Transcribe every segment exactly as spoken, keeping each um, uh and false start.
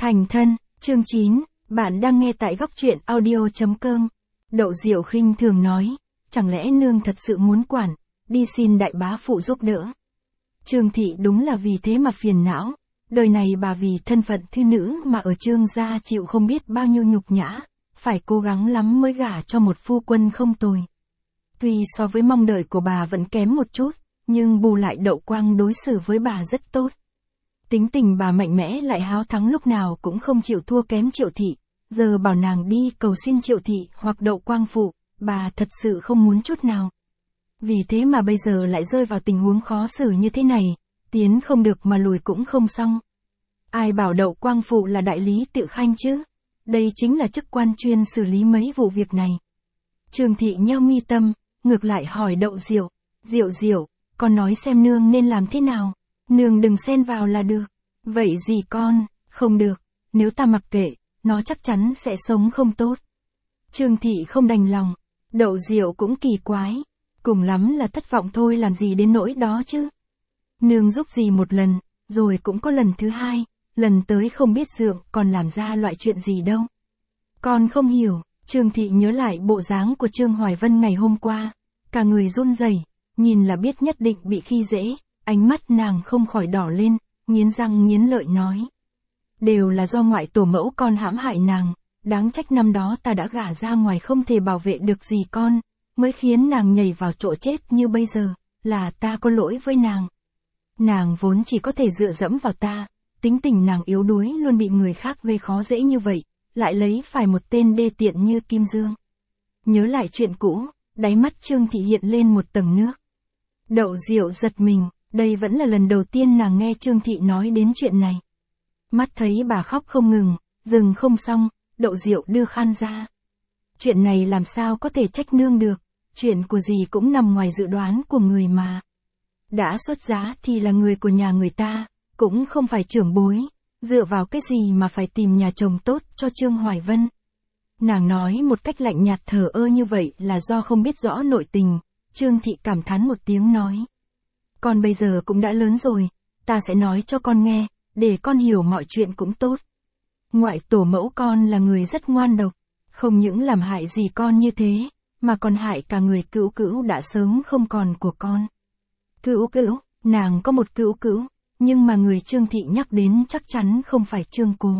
Thành thân, chương chín, bạn đang nghe tại góc truyện audio chấm com. Đậu Diệu khinh thường nói, chẳng lẽ nương thật sự muốn quản, đi xin đại bá phụ giúp đỡ. Trương thị đúng là vì thế mà phiền não, đời này bà vì thân phận thư nữ mà ở Trương gia chịu không biết bao nhiêu nhục nhã, phải cố gắng lắm mới gả cho một phu quân không tồi. Tuy so với mong đợi của bà vẫn kém một chút, nhưng bù lại Đậu Quang đối xử với bà rất tốt. Tính tình bà mạnh mẽ lại háo thắng, lúc nào cũng không chịu thua kém Triệu thị, giờ bảo nàng đi cầu xin Triệu thị hoặc Đậu Quang phụ, bà thật sự không muốn chút nào. Vì thế mà bây giờ lại rơi vào tình huống khó xử như thế này, tiến không được mà lùi cũng không xong. Ai bảo Đậu Quang phụ là đại lý tự khanh chứ? Đây chính là chức quan chuyên xử lý mấy vụ việc này. Trương thị nheo mi tâm, ngược lại hỏi Đậu Diệu, Diệu Diệu, con nói xem nương nên làm thế nào? Nương đừng xen vào là được. Vậy gì con, không được, nếu ta mặc kệ, nó chắc chắn sẽ sống không tốt. Trương thị không đành lòng, Đậu Diệu cũng kỳ quái, cùng lắm là thất vọng thôi, làm gì đến nỗi đó chứ. Nương giúp gì một lần, rồi cũng có lần thứ hai, lần tới không biết dượng còn làm ra loại chuyện gì đâu. Con không hiểu. Trương thị nhớ lại bộ dáng của Trương Hoài Vân ngày hôm qua, cả người run rẩy, nhìn là biết nhất định bị khi dễ, ánh mắt nàng không khỏi đỏ lên, nghiến răng nghiến lợi nói. Đều là do ngoại tổ mẫu con hãm hại nàng, đáng trách năm đó ta đã gả ra ngoài không thể bảo vệ được gì con, mới khiến nàng nhảy vào chỗ chết như bây giờ, là ta có lỗi với nàng. Nàng vốn chỉ có thể dựa dẫm vào ta, tính tình nàng yếu đuối luôn bị người khác gây khó dễ như vậy, lại lấy phải một tên đê tiện như Kim Dương. Nhớ lại chuyện cũ, đáy mắt Trương thị hiện lên một tầng nước. Đậu Diệu giật mình, đây vẫn là lần đầu tiên nàng nghe Trương thị nói đến chuyện này. Mắt thấy bà khóc không ngừng, dừng không xong, Đậu Diệu đưa khăn ra. Chuyện này làm sao có thể trách nương được, chuyện của gì cũng nằm ngoài dự đoán của người mà. Đã xuất giá thì là người của nhà người ta, cũng không phải trưởng bối, dựa vào cái gì mà phải tìm nhà chồng tốt cho Trương Hoài Vân. Nàng nói một cách lạnh nhạt thờ ơ như vậy là do không biết rõ nội tình. Trương thị cảm thán một tiếng nói. Con bây giờ cũng đã lớn rồi, ta sẽ nói cho con nghe, để con hiểu mọi chuyện cũng tốt. Ngoại tổ mẫu con là người rất ngoan độc, không những làm hại gì con như thế, mà còn hại cả người cữu cữu đã sớm không còn của con. Cữu cữu, nàng có một cữu cữu, nhưng mà người Trương thị nhắc đến chắc chắn không phải Trương Cố.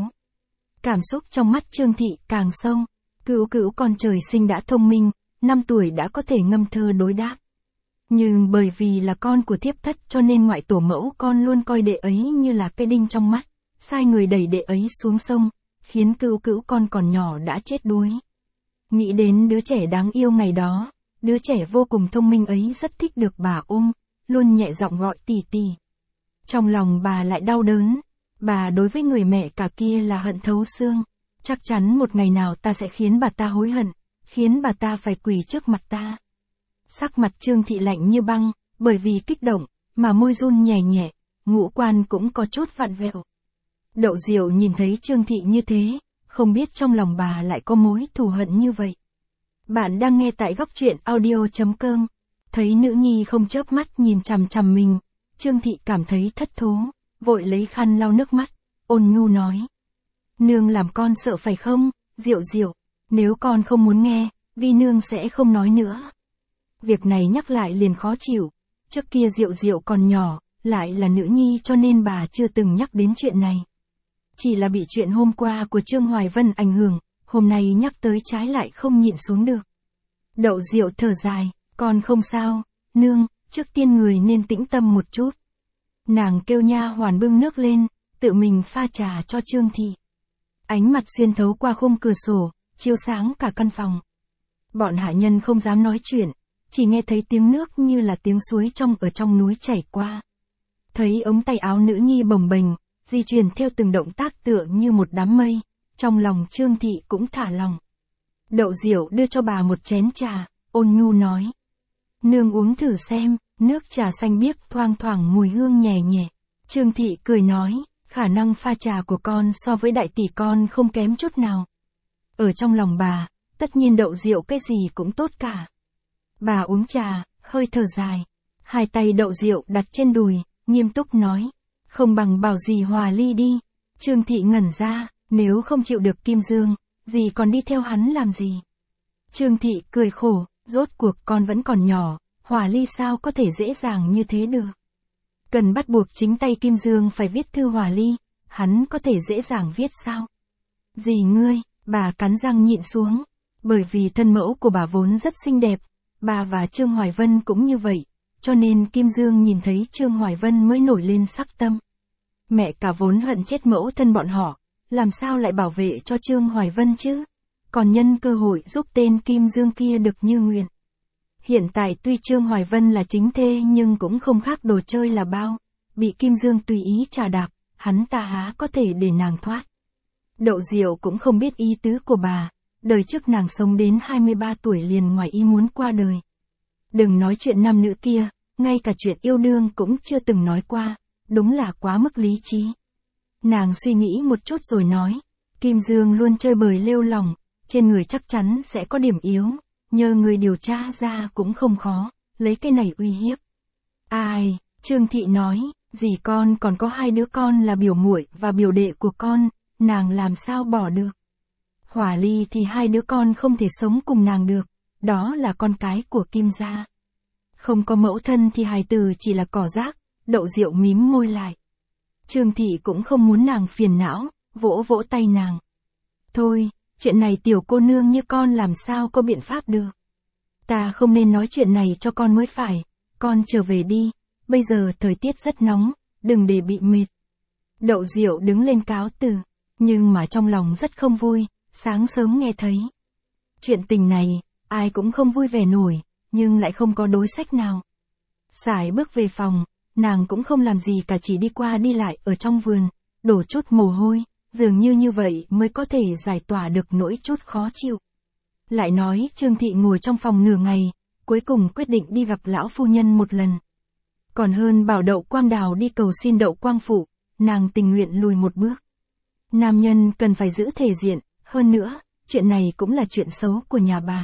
Cảm xúc trong mắt Trương thị càng sâu, cữu cữu con trời sinh đã thông minh, năm tuổi đã có thể ngâm thơ đối đáp. Nhưng bởi vì là con của thiếp thất cho nên ngoại tổ mẫu con luôn coi đệ ấy như là cái đinh trong mắt, sai người đẩy đệ ấy xuống sông, khiến cữu cữu con còn nhỏ đã chết đuối. Nghĩ đến đứa trẻ đáng yêu ngày đó, đứa trẻ vô cùng thông minh ấy rất thích được bà ôm, luôn nhẹ giọng gọi tì tì. Trong lòng bà lại đau đớn, bà đối với người mẹ cả kia là hận thấu xương, chắc chắn một ngày nào ta sẽ khiến bà ta hối hận, khiến bà ta phải quỳ trước mặt ta. Sắc mặt Trương thị lạnh như băng, bởi vì kích động, mà môi run nhẹ nhẹ, ngũ quan cũng có chút vặn vẹo. Đậu Diệu nhìn thấy Trương thị như thế, không biết trong lòng bà lại có mối thù hận như vậy. Bạn đang nghe tại góc truyện audio chấm com, thấy nữ nhi không chớp mắt nhìn chằm chằm mình, Trương thị cảm thấy thất thố, vội lấy khăn lau nước mắt, ôn nhu nói. Nương làm con sợ phải không, Diệu Diệu, nếu con không muốn nghe, Vi nương sẽ không nói nữa. Việc này nhắc lại liền khó chịu, trước kia Diệu Diệu còn nhỏ, lại là nữ nhi cho nên bà chưa từng nhắc đến chuyện này. Chỉ là bị chuyện hôm qua của Trương Hoài Vân ảnh hưởng, hôm nay nhắc tới trái lại không nhịn xuống được. Đậu Diệu thở dài, con không sao, nương, trước tiên người nên tĩnh tâm một chút. Nàng kêu nha hoàn bưng nước lên, tự mình pha trà cho Trương thị. Ánh mặt xuyên thấu qua khung cửa sổ, chiếu sáng cả căn phòng. Bọn hạ nhân không dám nói chuyện, chỉ nghe thấy tiếng nước như là tiếng suối trong ở trong núi chảy qua. Thấy ống tay áo nữ nhi bồng bềnh, di chuyển theo từng động tác tựa như một đám mây, trong lòng Trương thị cũng thả lòng. Đậu Diệu đưa cho bà một chén trà, ôn nhu nói. Nương uống thử xem, nước trà xanh biếc thoang thoảng mùi hương nhẹ nhẹ. Trương thị cười nói, khả năng pha trà của con so với đại tỷ con không kém chút nào. Ở trong lòng bà, tất nhiên Đậu Diệu cái gì cũng tốt cả. Bà uống trà, hơi thở dài. Hai tay Đậu Diệu đặt trên đùi, nghiêm túc nói. Không bằng bảo dì hòa ly đi. Trương thị ngẩn ra, Nếu không chịu được Kim Dương, dì còn đi theo hắn làm gì? Trương Thị cười khổ, rốt cuộc con vẫn còn nhỏ, hòa ly sao có thể dễ dàng như thế được. Cần bắt buộc chính tay Kim Dương phải viết thư hòa ly, hắn có thể dễ dàng viết sao? Dì ngươi, bà cắn răng nhịn xuống, bởi vì thân mẫu của bà vốn rất xinh đẹp, bà và Trương Hoài Vân cũng như vậy, cho nên Kim Dương nhìn thấy Trương Hoài Vân mới nổi lên sắc tâm. Mẹ cả vốn hận chết mẫu thân bọn họ, làm sao lại bảo vệ cho Trương Hoài Vân chứ? Còn nhân cơ hội giúp tên Kim Dương kia được như nguyện. Hiện tại tuy Trương Hoài Vân là chính thê nhưng cũng không khác đồ chơi là bao, bị Kim Dương tùy ý trà đạp, hắn ta há có thể để nàng thoát. Đậu Diệu cũng không biết ý tứ của bà, đời trước nàng sống đến hai mươi ba tuổi liền ngoài ý muốn qua đời. Đừng nói chuyện nam nữ kia, ngay cả chuyện yêu đương cũng chưa từng nói qua, đúng là quá mức lý trí. Nàng suy nghĩ một chút rồi nói, Kim Dương luôn chơi bời lêu lỏng, trên người chắc chắn sẽ có điểm yếu, nhờ người điều tra ra cũng không khó, lấy cái này uy hiếp. Ai, Trương Thị nói, dì con còn có hai đứa con là biểu muội và biểu đệ của con, nàng làm sao bỏ được. Hỏa ly thì hai đứa con không thể sống cùng nàng được, đó là con cái của Kim gia. Không có mẫu thân thì hài tử chỉ là cỏ rác, Đậu Diệu mím môi lại. Trương Thị cũng không muốn nàng phiền não, vỗ vỗ tay nàng. Thôi, chuyện này tiểu cô nương như con làm sao có biện pháp được. Ta không nên nói chuyện này cho con mới phải, con trở về đi, bây giờ thời tiết rất nóng, đừng để bị mệt. Đậu Diệu đứng lên cáo từ, nhưng mà trong lòng rất không vui, sáng sớm nghe thấy. Chuyện tình này, ai cũng không vui vẻ nổi, nhưng lại không có đối sách nào. Sải bước về phòng, nàng cũng không làm gì cả, chỉ đi qua đi lại ở trong vườn, đổ chút mồ hôi, dường như như vậy mới có thể giải tỏa được nỗi chút khó chịu. Lại nói Trương Thị ngồi trong phòng nửa ngày, cuối cùng quyết định đi gặp lão phu nhân một lần. Còn hơn bảo Đậu Quang Đào đi cầu xin Đậu Quang Phụ, nàng tình nguyện lùi một bước. Nam nhân cần phải giữ thể diện, hơn nữa, chuyện này cũng là chuyện xấu của nhà bà.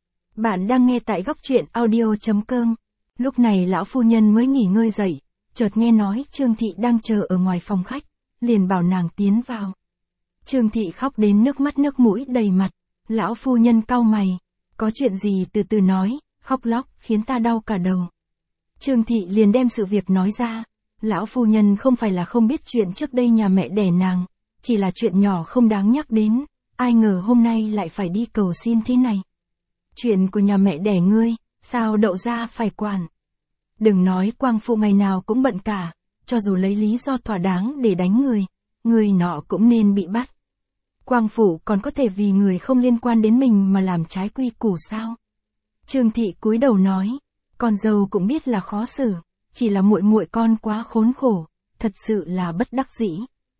Bạn đang nghe tại góc truyện audio chấm com. Lúc này lão phu nhân mới nghỉ ngơi dậy, chợt nghe nói Trương Thị đang chờ ở ngoài phòng khách, liền bảo nàng tiến vào. Trương Thị khóc đến nước mắt nước mũi đầy mặt, lão phu nhân cau mày, có chuyện gì từ từ nói, khóc lóc khiến ta đau cả đầu. Trương Thị liền đem sự việc nói ra, lão phu nhân không phải là không biết chuyện trước đây nhà mẹ đẻ nàng, chỉ là chuyện nhỏ không đáng nhắc đến, ai ngờ hôm nay lại phải đi cầu xin thế này. Chuyện của nhà mẹ đẻ ngươi, sao Đậu gia phải quản? Đừng nói Quang Phụ ngày nào cũng bận cả, cho dù lấy lý do thỏa đáng để đánh người, người nọ cũng nên bị bắt. Quang Phụ còn có thể vì người không liên quan đến mình mà làm trái quy củ sao? Trương Thị cúi đầu nói, con dâu cũng biết là khó xử, chỉ là muội muội con quá khốn khổ, thật sự là bất đắc dĩ.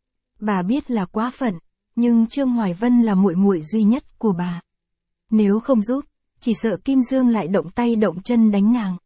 Bà biết là quá phận, nhưng Trương Hoài Vân là muội muội duy nhất của bà. Nếu không giúp, chỉ sợ Kim Dương lại động tay động chân đánh nàng.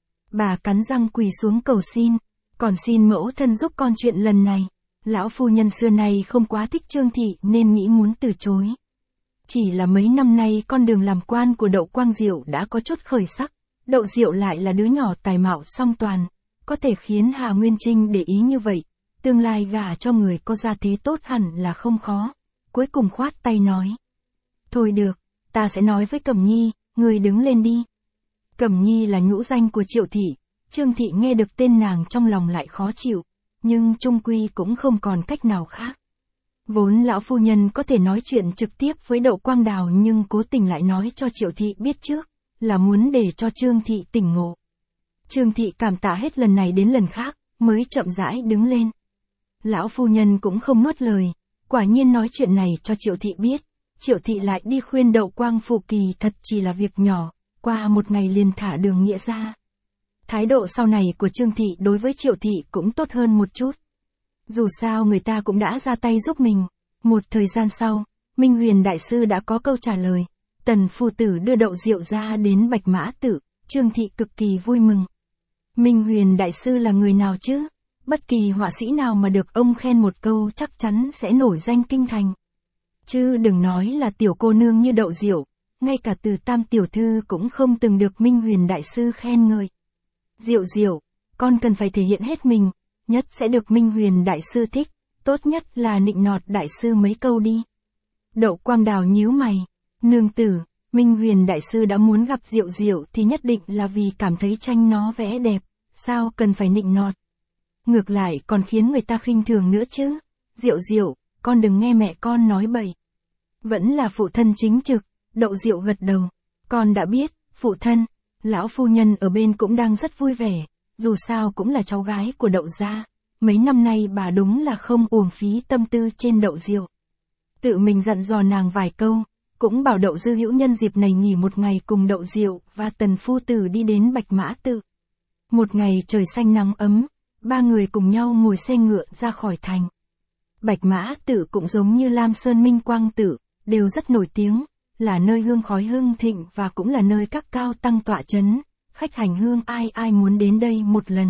Bà cắn răng quỳ xuống cầu xin, còn xin mẫu thân giúp con chuyện lần này. Lão phu nhân xưa nay không quá thích Trương Thị nên nghĩ muốn từ chối. Chỉ là mấy năm nay con đường làm quan của Đậu Quang Diệu đã có chút khởi sắc, Đậu Diệu lại là đứa nhỏ tài mạo song toàn, có thể khiến Hà Nguyên Trinh để ý như vậy, tương lai gả cho người có gia thế tốt hẳn là không khó. Cuối cùng khoát tay nói, thôi được, ta sẽ nói với Cẩm Nhi, người đứng lên đi. Cẩm Nhi là nhũ danh của Triệu Thị, Trương Thị nghe được tên nàng trong lòng lại khó chịu, nhưng chung quy cũng không còn cách nào khác. Vốn lão phu nhân có thể nói chuyện trực tiếp với Đậu Quang Đào nhưng cố tình lại nói cho Triệu Thị biết trước, là muốn để cho Trương Thị tỉnh ngộ. Trương Thị cảm tạ hết lần này đến lần khác, mới chậm rãi đứng lên. Lão phu nhân cũng không nuốt lời, quả nhiên nói chuyện này cho Triệu Thị biết. Triệu Thị lại đi khuyên Đậu Quang Phụ kỳ thật chỉ là việc nhỏ, qua một ngày liền thả Đường Nghĩa ra. Thái độ sau này của Trương Thị đối với Triệu Thị cũng tốt hơn một chút. Dù sao người ta cũng đã ra tay giúp mình. Một thời gian sau, Minh Huyền Đại Sư đã có câu trả lời. Tần phu tử đưa Đậu Diệu ra đến Bạch Mã Tự, Trương Thị cực kỳ vui mừng. Minh Huyền Đại Sư là người nào chứ? Bất kỳ họa sĩ nào mà được ông khen một câu chắc chắn sẽ nổi danh kinh thành. Chứ đừng nói là tiểu cô nương như Đậu Diệu, ngay cả Từ Tam tiểu thư cũng không từng được Minh Huyền Đại Sư khen ngợi. Diệu Diệu, con cần phải thể hiện hết mình, nhất sẽ được Minh Huyền Đại Sư thích, tốt nhất là nịnh nọt đại sư mấy câu đi. Đậu Quang Đào nhíu mày, nương tử, Minh Huyền đại sư đã muốn gặp Diệu Diệu thì nhất định là vì cảm thấy tranh nó vẽ đẹp, sao cần phải nịnh nọt. Ngược lại còn khiến người ta khinh thường nữa chứ. Diệu Diệu, con đừng nghe mẹ con nói bậy. Vẫn là phụ thân chính trực, Đậu Diệu gật đầu. Con đã biết, phụ thân, lão phu nhân ở bên cũng đang rất vui vẻ, dù sao cũng là cháu gái của Đậu gia. Mấy năm nay bà đúng là không uổng phí tâm tư trên Đậu Diệu. Tự mình dặn dò nàng vài câu, cũng bảo Đậu Dư Hữu nhân dịp này nghỉ một ngày cùng Đậu Diệu và Tần phu tử đi đến Bạch Mã Tự. Một ngày trời xanh nắng ấm, ba người cùng nhau ngồi xe ngựa ra khỏi thành. Bạch Mã Tự cũng giống như Lam Sơn Minh Quang Tự, đều rất nổi tiếng, là nơi hương khói hương thịnh và cũng là nơi các cao tăng tọa chấn, khách hành hương ai ai muốn đến đây một lần.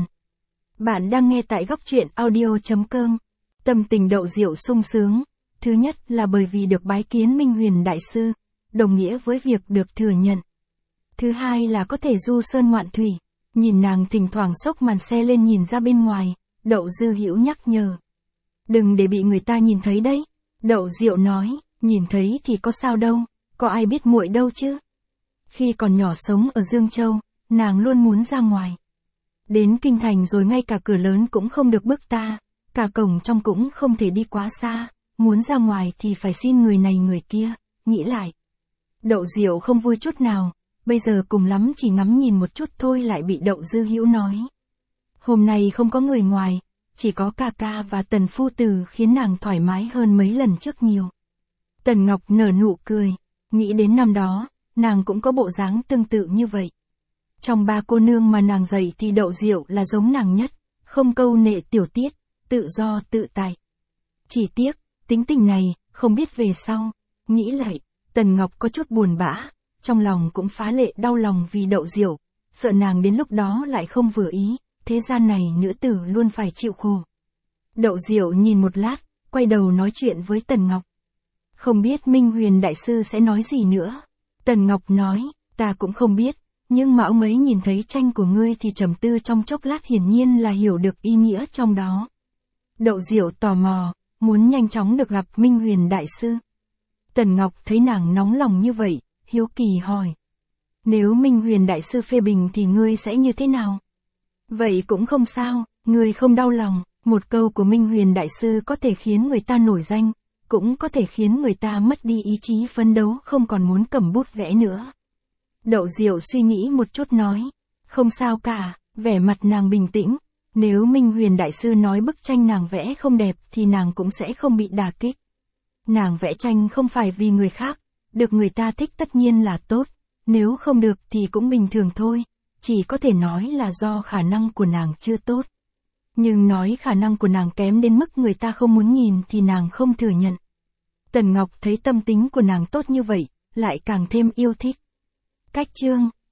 Bạn đang nghe tại góc truyện audio chấm com. Tâm tình Đậu Diệu sung sướng, thứ nhất là bởi vì được bái kiến Minh Huyền đại sư, đồng nghĩa với việc được thừa nhận. Thứ hai là có thể du sơn ngoạn thủy, nhìn nàng thỉnh thoảng xốc màn xe lên nhìn ra bên ngoài, Đậu Dư Hữu nhắc nhở. Đừng để bị người ta nhìn thấy đấy. Đậu Diệu nói, nhìn thấy thì có sao đâu, có ai biết muội đâu chứ. Khi còn nhỏ sống ở Dương Châu, nàng luôn muốn ra ngoài. Đến kinh thành rồi ngay cả cửa lớn cũng không được bước ta, cả cổng trong cũng không thể đi quá xa, muốn ra ngoài thì phải xin người này người kia, nghĩ lại. Đậu Diệu không vui chút nào, bây giờ cùng lắm chỉ ngắm nhìn một chút thôi lại bị Đậu Dư Hữu nói. Hôm nay không có người ngoài, chỉ có ca ca và Tần phu tử khiến nàng thoải mái hơn mấy lần trước nhiều. Tần Ngọc nở nụ cười, nghĩ đến năm đó, nàng cũng có bộ dáng tương tự như vậy. Trong ba cô nương mà nàng dạy thì Đậu Diệu là giống nàng nhất, không câu nệ tiểu tiết, tự do tự tại. Chỉ tiếc, tính tình này, không biết về sau. Nghĩ lại, Tần Ngọc có chút buồn bã, trong lòng cũng phá lệ đau lòng vì Đậu Diệu, sợ nàng đến lúc đó lại không vừa ý, thế gian này nữ tử luôn phải chịu khổ. Đậu Diệu nhìn một lát, quay đầu nói chuyện với Tần Ngọc. Không biết Minh Huyền đại sư sẽ nói gì nữa. Tần Ngọc nói, ta cũng không biết, nhưng mà ông ấy nhìn thấy tranh của ngươi thì trầm tư trong chốc lát hiển nhiên là hiểu được ý nghĩa trong đó. Đậu Diệu tò mò, muốn nhanh chóng được gặp Minh Huyền đại sư. Tần Ngọc thấy nàng nóng lòng như vậy, hiếu kỳ hỏi. Nếu Minh Huyền đại sư phê bình thì ngươi sẽ như thế nào? Vậy cũng không sao, ngươi không đau lòng, một câu của Minh Huyền đại sư có thể khiến người ta nổi danh, cũng có thể khiến người ta mất đi ý chí phấn đấu không còn muốn cầm bút vẽ nữa. Đậu Diệu suy nghĩ một chút nói, không sao cả, vẻ mặt nàng bình tĩnh, nếu Minh Huyền đại sư nói bức tranh nàng vẽ không đẹp thì nàng cũng sẽ không bị đả kích. Nàng vẽ tranh không phải vì người khác, được người ta thích tất nhiên là tốt, nếu không được thì cũng bình thường thôi, chỉ có thể nói là do khả năng của nàng chưa tốt. Nhưng nói khả năng của nàng kém đến mức người ta không muốn nhìn thì nàng không thừa nhận. Tần Ngọc thấy tâm tính của nàng tốt như vậy, lại càng thêm yêu thích. Cách chương